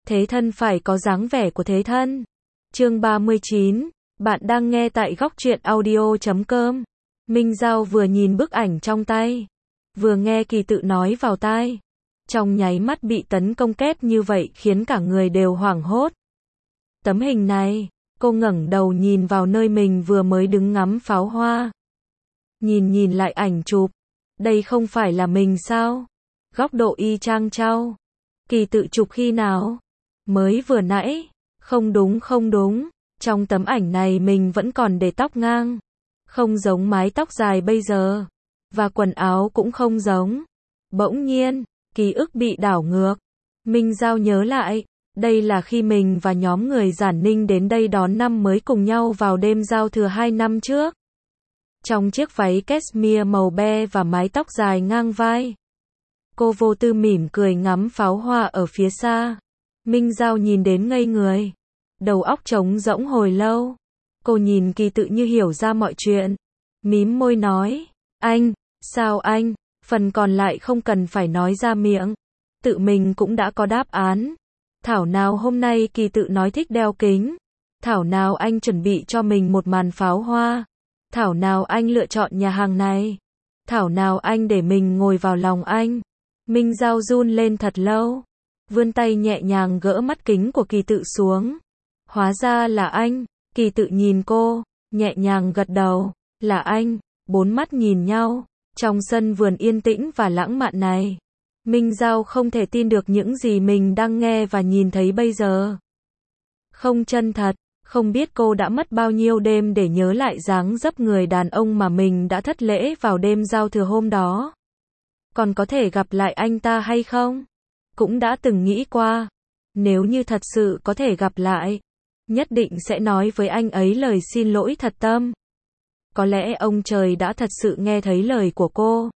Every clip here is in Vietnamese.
Thế thân phải có dáng vẻ của thế thân. Chương 39, bạn đang nghe tại góc truyện audio.com. Minh Giao vừa nhìn bức ảnh trong tay, vừa nghe Kỳ Tự nói vào tai. Trong nháy mắt bị tấn công kép như vậy khiến cả người đều hoảng hốt. Tấm hình này, cô ngẩng đầu nhìn vào nơi mình vừa mới đứng ngắm pháo hoa. Nhìn lại ảnh chụp, đây không phải là mình sao? Góc độ y chang chao. Kỳ Tự chụp khi nào? Mới vừa nãy. Không đúng, trong tấm ảnh này mình vẫn còn để tóc ngang. Không giống mái tóc dài bây giờ. Và quần áo cũng không giống. Bỗng nhiên, ký ức bị đảo ngược. Minh Giao nhớ lại, đây là khi mình và nhóm người Giản Ninh đến đây đón năm mới cùng nhau vào đêm giao thừa 2 năm trước. Trong chiếc váy cashmere màu be và mái tóc dài ngang vai. Cô vô tư mỉm cười ngắm pháo hoa ở phía xa. Minh Giao nhìn đến ngây người. Đầu óc trống rỗng hồi lâu. Cô nhìn Kỳ Tự như hiểu ra mọi chuyện. Mím môi nói, anh, sao anh, phần còn lại không cần phải nói ra miệng. Tự mình cũng đã có đáp án. Thảo nào hôm nay Kỳ Tự nói thích đeo kính. Thảo nào anh chuẩn bị cho mình một màn pháo hoa. Thảo nào anh lựa chọn nhà hàng này. Thảo nào anh để mình ngồi vào lòng anh. Minh Giao run lên thật lâu. Vươn tay nhẹ nhàng gỡ mắt kính của Kỳ Tự xuống. Hóa ra là anh. Kỳ Tự nhìn cô, nhẹ nhàng gật đầu. Là anh. Bốn mắt nhìn nhau. Trong sân vườn yên tĩnh và lãng mạn này, Minh Giao không thể tin được những gì mình đang nghe và nhìn thấy bây giờ. Không chân thật. Không biết cô đã mất bao nhiêu đêm để nhớ lại dáng dấp người đàn ông mà mình đã thất lễ vào đêm giao thừa hôm đó. Còn có thể gặp lại anh ta hay không? Cũng đã từng nghĩ qua. Nếu như thật sự có thể gặp lại, nhất định sẽ nói với anh ấy lời xin lỗi thật tâm. Có lẽ ông trời đã thật sự nghe thấy lời của cô.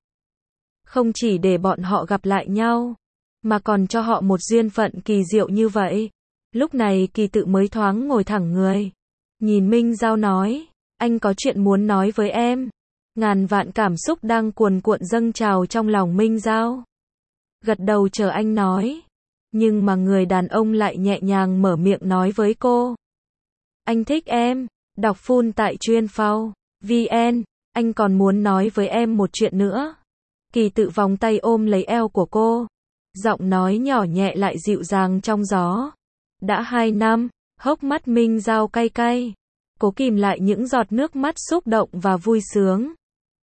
Không chỉ để bọn họ gặp lại nhau, mà còn cho họ một duyên phận kỳ diệu như vậy. Lúc này Kỳ Tự mới thoáng ngồi thẳng người. Nhìn Minh Giao nói, anh có chuyện muốn nói với em. Ngàn vạn cảm xúc đang cuồn cuộn dâng trào trong lòng Minh Giao. Gật đầu chờ anh nói. Nhưng mà người đàn ông lại nhẹ nhàng mở miệng nói với cô. Anh thích em. Đọc full tại chuyên phao VN. Anh còn muốn nói với em một chuyện nữa. Kỳ Tự vòng tay ôm lấy eo của cô. Giọng nói nhỏ nhẹ lại dịu dàng trong gió. Đã 2 năm, hốc mắt Minh Giao cay cay. Cố kìm lại những giọt nước mắt xúc động và vui sướng.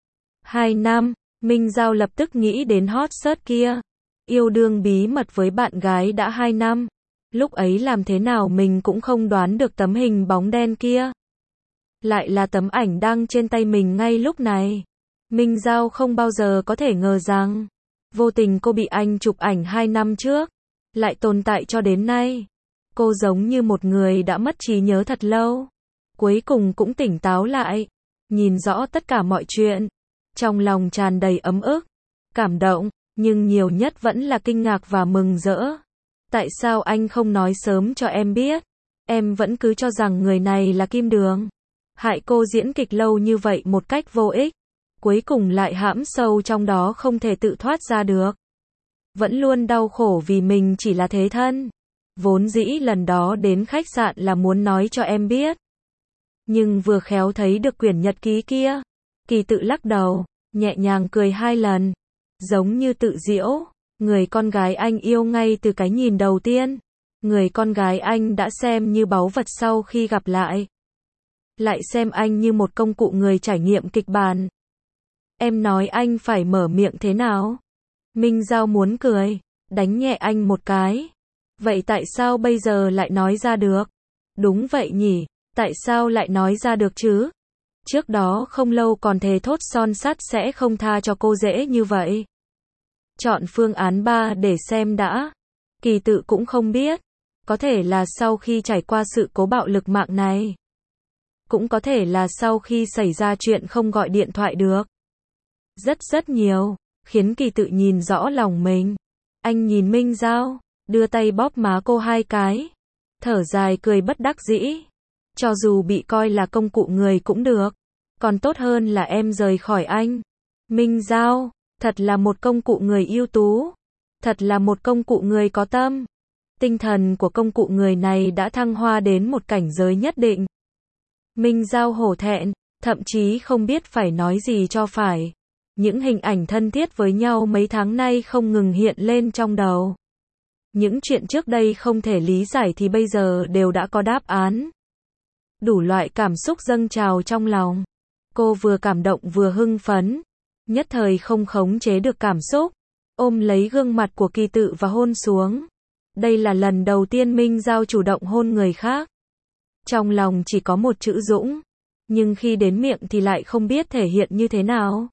2 năm, Minh Giao lập tức nghĩ đến hot search kia. Yêu đương bí mật với bạn gái đã 2 năm. Lúc ấy làm thế nào mình cũng không đoán được tấm hình bóng đen kia. Lại là tấm ảnh đăng trên tay mình ngay lúc này. Minh Giao không bao giờ có thể ngờ rằng, vô tình cô bị anh chụp ảnh 2 năm trước, lại tồn tại cho đến nay. Cô giống như một người đã mất trí nhớ thật lâu. Cuối cùng cũng tỉnh táo lại. Nhìn rõ tất cả mọi chuyện. Trong lòng tràn đầy ấm ức, cảm động, nhưng nhiều nhất vẫn là kinh ngạc và mừng rỡ. Tại sao anh không nói sớm cho em biết? Em vẫn cứ cho rằng người này là Kim Đường. Hại cô diễn kịch lâu như vậy một cách vô ích. Cuối cùng lại hãm sâu trong đó không thể tự thoát ra được. Vẫn luôn đau khổ vì mình chỉ là thế thân. Vốn dĩ lần đó đến khách sạn là muốn nói cho em biết. Nhưng vừa khéo thấy được quyển nhật ký kia. Kỳ Tự lắc đầu, nhẹ nhàng cười 2 lần. Giống như tự giễu, người con gái anh yêu ngay từ cái nhìn đầu tiên. Người con gái anh đã xem như báu vật sau khi gặp lại. Lại xem anh như một công cụ người trải nghiệm kịch bản. Em nói anh phải mở miệng thế nào? Minh Giao muốn cười, đánh nhẹ anh một cái. Vậy tại sao bây giờ lại nói ra được? Đúng vậy nhỉ, tại sao lại nói ra được chứ? Trước đó không lâu còn thề thốt son sắt sẽ không tha cho cô dễ như vậy. Chọn phương án 3 để xem đã. Kỳ Tự cũng không biết. Có thể là sau khi trải qua sự cố bạo lực mạng này. Cũng có thể là sau khi xảy ra chuyện không gọi điện thoại được. Rất nhiều, khiến Kỳ Tự nhìn rõ lòng mình. Anh nhìn Minh Giao, đưa tay bóp má cô 2 cái. Thở dài cười bất đắc dĩ. Cho dù bị coi là công cụ người cũng được. Còn tốt hơn là em rời khỏi anh. Minh Giao, thật là một công cụ người ưu tú. Thật là một công cụ người có tâm. Tinh thần của công cụ người này đã thăng hoa đến một cảnh giới nhất định. Minh Giao hổ thẹn, thậm chí không biết phải nói gì cho phải. Những hình ảnh thân thiết với nhau mấy tháng nay không ngừng hiện lên trong đầu. Những chuyện trước đây không thể lý giải thì bây giờ đều đã có đáp án. Đủ loại cảm xúc dâng trào trong lòng. Cô vừa cảm động vừa hưng phấn. Nhất thời không khống chế được cảm xúc. Ôm lấy gương mặt của Kỳ Tự và hôn xuống. Đây là lần đầu tiên Minh Giao chủ động hôn người khác. Trong lòng chỉ có một chữ dũng. Nhưng khi đến miệng thì lại không biết thể hiện như thế nào.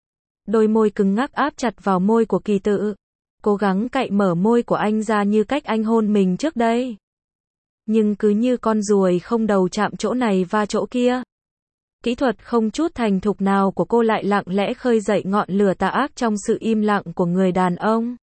Đôi môi cứng ngắc áp chặt vào môi của Kỳ Tự. Cố gắng cạy mở môi của anh ra như cách anh hôn mình trước đây. Nhưng cứ như con ruồi không đầu chạm chỗ này va chỗ kia. Kỹ thuật không chút thành thục nào của cô lại lặng lẽ khơi dậy ngọn lửa tà ác trong sự im lặng của người đàn ông.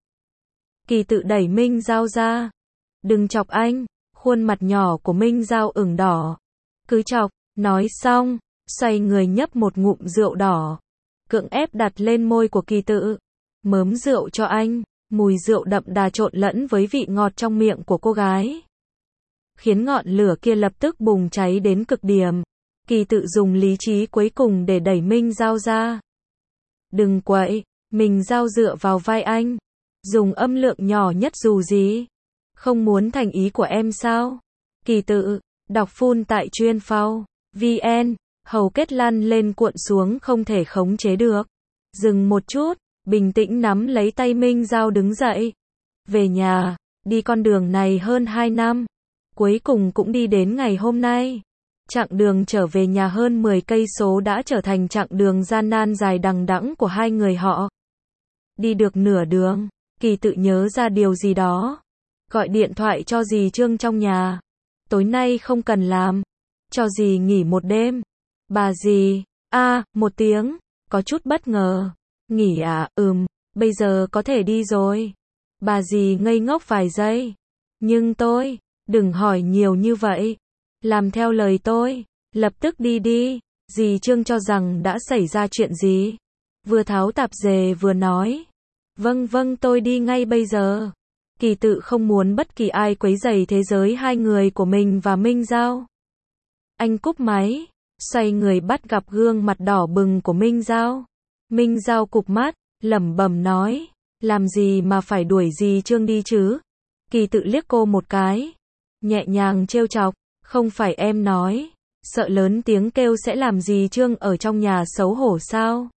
Kỳ Tự đẩy Minh Giao ra. Đừng chọc anh, khuôn mặt nhỏ của Minh Giao ửng đỏ. Cứ chọc, nói xong, xoay người nhấp một ngụm rượu đỏ. Cưỡng ép đặt lên môi của Kỳ Tự. Mớm rượu cho anh, mùi rượu đậm đà trộn lẫn với vị ngọt trong miệng của cô gái. Khiến ngọn lửa kia lập tức bùng cháy đến cực điểm. Kỳ Tự dùng lý trí cuối cùng để đẩy Minh Giao ra. Đừng quậy, Minh Giao dựa vào vai anh. Dùng âm lượng nhỏ nhất dù gì. Không muốn thành ý của em sao? Kỳ Tự, đọc full tại chuyên phao. VN, hầu kết lăn lên cuộn xuống không thể khống chế được. Dừng một chút, bình tĩnh nắm lấy tay Minh Giao đứng dậy. Về nhà, đi con đường này hơn 2 năm. Cuối cùng cũng đi đến ngày hôm nay. Chặng đường trở về nhà hơn 10 cây số đã trở thành chặng đường gian nan dài đằng đẵng của hai người họ. Đi được nửa đường, Kỳ Tự nhớ ra điều gì đó. Gọi điện thoại cho dì Trương trong nhà. Tối nay không cần làm. Cho dì nghỉ một đêm. Bà dì, một tiếng, có chút bất ngờ. Nghỉ à, bây giờ có thể đi rồi. Bà dì ngây ngốc vài giây. Nhưng tôi, đừng hỏi nhiều như vậy. Làm theo lời tôi, lập tức đi đi. Dì Trương cho rằng đã xảy ra chuyện gì. Vừa tháo tạp dề vừa nói. Vâng tôi đi ngay bây giờ. Kỳ Tự không muốn bất kỳ ai quấy rầy thế giới hai người của mình và Minh Giao. Anh cúp máy, xoay người bắt gặp gương mặt đỏ bừng của Minh Giao. Minh Giao cụp mắt, lẩm bẩm nói, làm gì mà phải đuổi dì Trương đi chứ? Kỳ Tự liếc cô một cái, nhẹ nhàng trêu chọc, không phải em nói, sợ lớn tiếng kêu sẽ làm dì Trương ở trong nhà xấu hổ sao?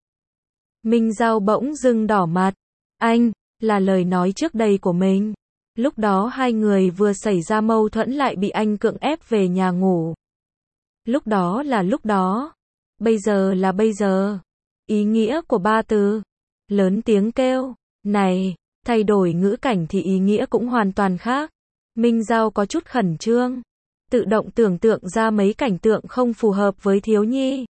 Minh Giao bỗng dưng đỏ mặt, anh, là lời nói trước đây của mình. Lúc đó hai người vừa xảy ra mâu thuẫn lại bị anh cưỡng ép về nhà ngủ. Lúc đó là lúc đó. Bây giờ là bây giờ. Ý nghĩa của ba từ. Lớn tiếng kêu. Này, thay đổi ngữ cảnh thì ý nghĩa cũng hoàn toàn khác. Minh Giao có chút khẩn trương. Tự động tưởng tượng ra mấy cảnh tượng không phù hợp với thiếu nhi.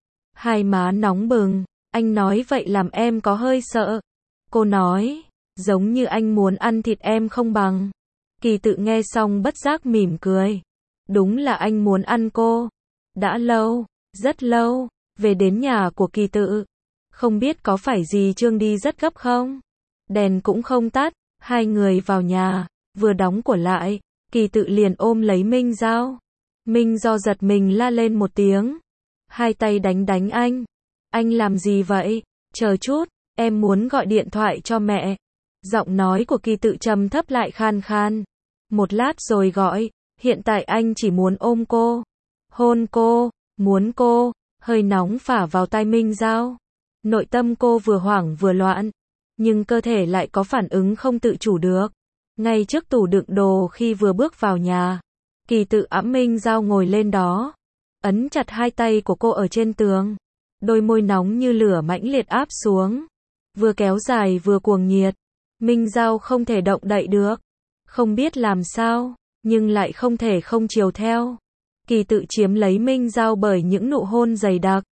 Hai má nóng bừng. Anh nói vậy làm em có hơi sợ. Cô nói. Giống như anh muốn ăn thịt em không bằng. Kỳ Tự nghe xong bất giác mỉm cười. Đúng là anh muốn ăn cô. Đã lâu, rất lâu, về đến nhà của Kỳ Tự. Không biết có phải dì Trương đi rất gấp không? Đèn cũng không tắt, hai người vào nhà, vừa đóng cửa lại, Kỳ Tự liền ôm lấy Minh Giao. Minh Giao giật mình la lên một tiếng. Hai tay đánh anh. Anh làm gì vậy? Chờ chút, em muốn gọi điện thoại cho mẹ. Giọng nói của Kỳ Tự trầm thấp lại khan khan. Một lát rồi gọi, hiện tại anh chỉ muốn ôm cô. Hôn cô, muốn cô, hơi nóng phả vào tai Minh Giao. Nội tâm cô vừa hoảng vừa loạn, nhưng cơ thể lại có phản ứng không tự chủ được. Ngay trước tủ đựng đồ khi vừa bước vào nhà, Kỳ Tự ẵm Minh Giao ngồi lên đó, ấn chặt hai tay của cô ở trên tường. Đôi môi nóng như lửa mãnh liệt áp xuống, vừa kéo dài vừa cuồng nhiệt. Minh Giao không thể động đậy được, không biết làm sao, nhưng lại không thể không chiều theo. Kỳ Tự chiếm lấy Minh Giao bởi những nụ hôn dày đặc.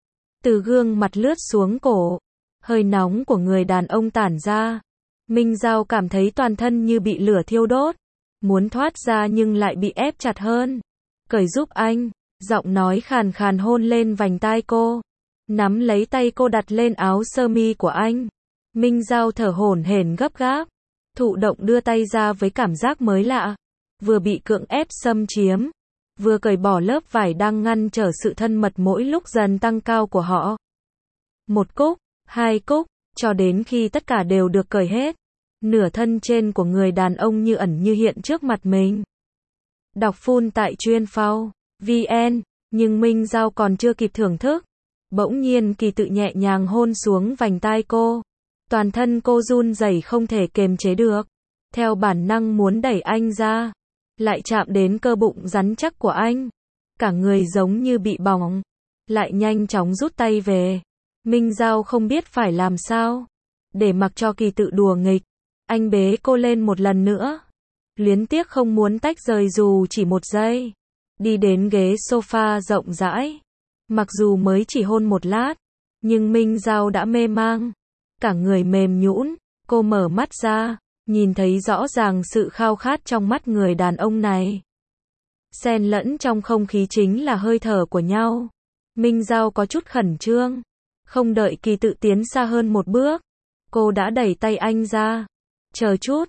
Từ gương mặt lướt xuống cổ, hơi nóng của người đàn ông tản ra. Minh Giao cảm thấy toàn thân như bị lửa thiêu đốt, muốn thoát ra nhưng lại bị ép chặt hơn. Cởi giúp anh, giọng nói khàn khàn hôn lên vành tai cô, nắm lấy tay cô đặt lên áo sơ mi của anh. Minh Giao thở hổn hển gấp gáp, thụ động đưa tay ra với cảm giác mới lạ, vừa bị cưỡng ép xâm chiếm, vừa cởi bỏ lớp vải đang ngăn trở sự thân mật mỗi lúc dần tăng cao của họ. Một cúc, hai cúc, cho đến khi tất cả đều được cởi hết. Nửa thân trên của người đàn ông như ẩn như hiện trước mặt mình. Đọc full tại chuyên phao VN, nhưng Minh Giao còn chưa kịp thưởng thức. Bỗng nhiên Kỳ Tự nhẹ nhàng hôn xuống vành tai cô. Toàn thân cô run rẩy không thể kềm chế được. Theo bản năng muốn đẩy anh ra. Lại chạm đến cơ bụng rắn chắc của anh. Cả người giống như bị bỏng. Lại nhanh chóng rút tay về. Minh Giao không biết phải làm sao. Để mặc cho Kỳ Tự đùa nghịch. Anh bế cô lên một lần nữa. Luyến tiếc không muốn tách rời dù chỉ một giây. Đi đến ghế sofa rộng rãi. Mặc dù mới chỉ hôn một lát, nhưng Minh Giao đã mê mang. Cả người mềm nhũn, cô mở mắt ra, nhìn thấy rõ ràng sự khao khát trong mắt người đàn ông này. Xen lẫn trong không khí chính là hơi thở của nhau. Minh Giao có chút khẩn trương. Không đợi Kỳ Tự tiến xa hơn một bước, cô đã đẩy tay anh ra. Chờ chút,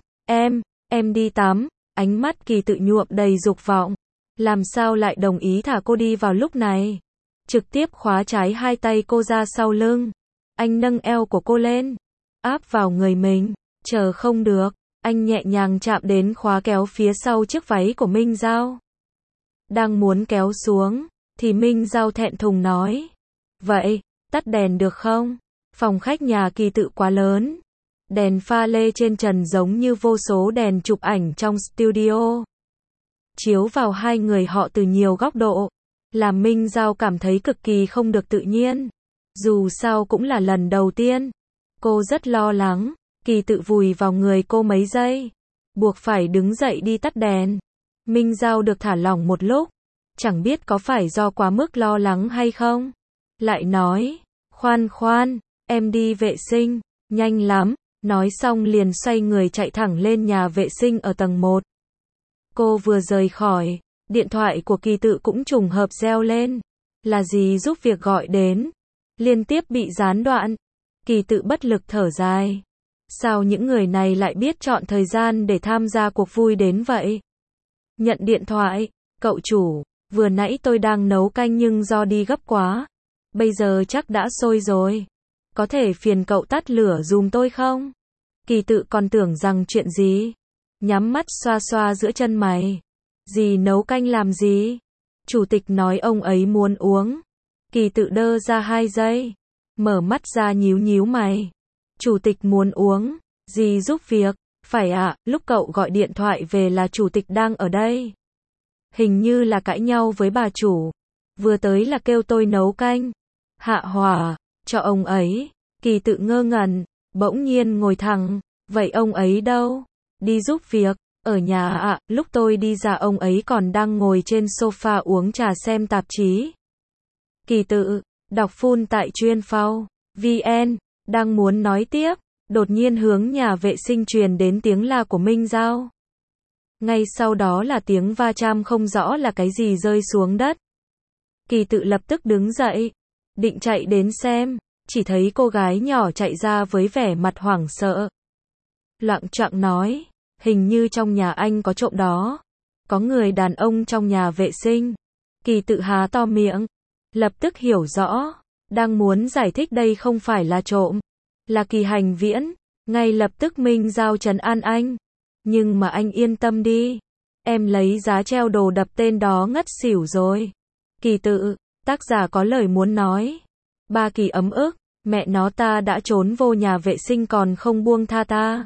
em đi tắm. Ánh mắt Kỳ Tự nhuộm đầy dục vọng. Làm sao lại đồng ý thả cô đi vào lúc này? Trực tiếp khóa trái hai tay cô ra sau lưng. Anh nâng eo của cô lên, áp vào người mình. Chờ không được, anh nhẹ nhàng chạm đến khóa kéo phía sau chiếc váy của Minh Giao. Đang muốn kéo xuống, thì Minh Giao thẹn thùng nói. Vậy, tắt đèn được không? Phòng khách nhà Kỳ Tự quá lớn. Đèn pha lê trên trần giống như vô số đèn chụp ảnh trong studio. Chiếu vào hai người họ từ nhiều góc độ. Làm Minh Giao cảm thấy cực kỳ không được tự nhiên. Dù sao cũng là lần đầu tiên. Cô rất lo lắng. Kỳ Tự vùi vào người cô mấy giây. Buộc phải đứng dậy đi tắt đèn. Minh Giao được thả lỏng một lúc. Chẳng biết có phải do quá mức lo lắng hay không. Lại nói. Khoan, em đi vệ sinh. Nhanh lắm. Nói xong liền xoay người chạy thẳng lên nhà vệ sinh ở tầng 1. Cô vừa rời khỏi, điện thoại của Kỳ Tự cũng trùng hợp reo lên. Là gì giúp việc gọi đến. Liên tiếp bị gián đoạn. Kỳ Tự bất lực thở dài. Sao những người này lại biết chọn thời gian để tham gia cuộc vui đến vậy? Nhận điện thoại, cậu chủ, vừa nãy tôi đang nấu canh nhưng do đi gấp quá. Bây giờ chắc đã sôi rồi. Có thể phiền cậu tắt lửa giùm tôi không? Kỳ Tự còn tưởng rằng chuyện gì? Nhắm mắt xoa xoa giữa chân mày. Dì nấu canh làm gì? Chủ tịch nói ông ấy muốn uống. Kỳ Tự đơ ra 2 giây. Mở mắt ra nhíu mày. Chủ tịch muốn uống. Dì giúp việc. Phải ạ, lúc cậu gọi điện thoại về là chủ tịch đang ở đây. Hình như là cãi nhau với bà chủ. Vừa tới là kêu tôi nấu canh. Hạ hỏa, cho ông ấy. Kỳ Tự ngơ ngẩn, bỗng nhiên ngồi thẳng. Vậy ông ấy đâu? Đi giúp việc. Ở nhà ạ, lúc tôi đi ra ông ấy còn đang ngồi trên sofa uống trà xem tạp chí. Kỳ Tự, đọc full tại chuyên phao VN, đang muốn nói tiếp, đột nhiên hướng nhà vệ sinh truyền đến tiếng la của Minh Giao. Ngay sau đó là tiếng va chạm không rõ là cái gì rơi xuống đất. Kỳ Tự lập tức đứng dậy, định chạy đến xem, chỉ thấy cô gái nhỏ chạy ra với vẻ mặt hoảng sợ. Loạng choạng nói, hình như trong nhà anh có trộm đó. Có người đàn ông trong nhà vệ sinh. Kỳ Tự há to miệng, lập tức hiểu rõ, đang muốn giải thích đây không phải là trộm, là Kỳ Hành Viễn. Ngay lập tức Minh Giao trấn an anh. Nhưng mà anh yên tâm đi, em lấy giá treo đồ đập tên đó ngất xỉu rồi. Kỳ Tự, tác giả có lời muốn nói. Ba Kỳ ấm ức, mẹ nó ta đã trốn vô nhà vệ sinh còn không buông tha ta.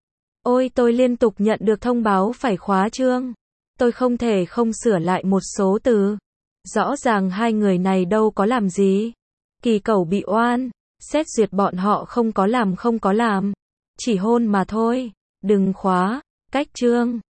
Ôi tôi liên tục nhận được thông báo phải khóa chương. Tôi không thể không sửa lại một số từ. Rõ ràng hai người này đâu có làm gì. Kỳ Cẩu bị oan. Xét duyệt bọn họ không có làm. Chỉ hôn mà thôi. Đừng khóa. Cách chương.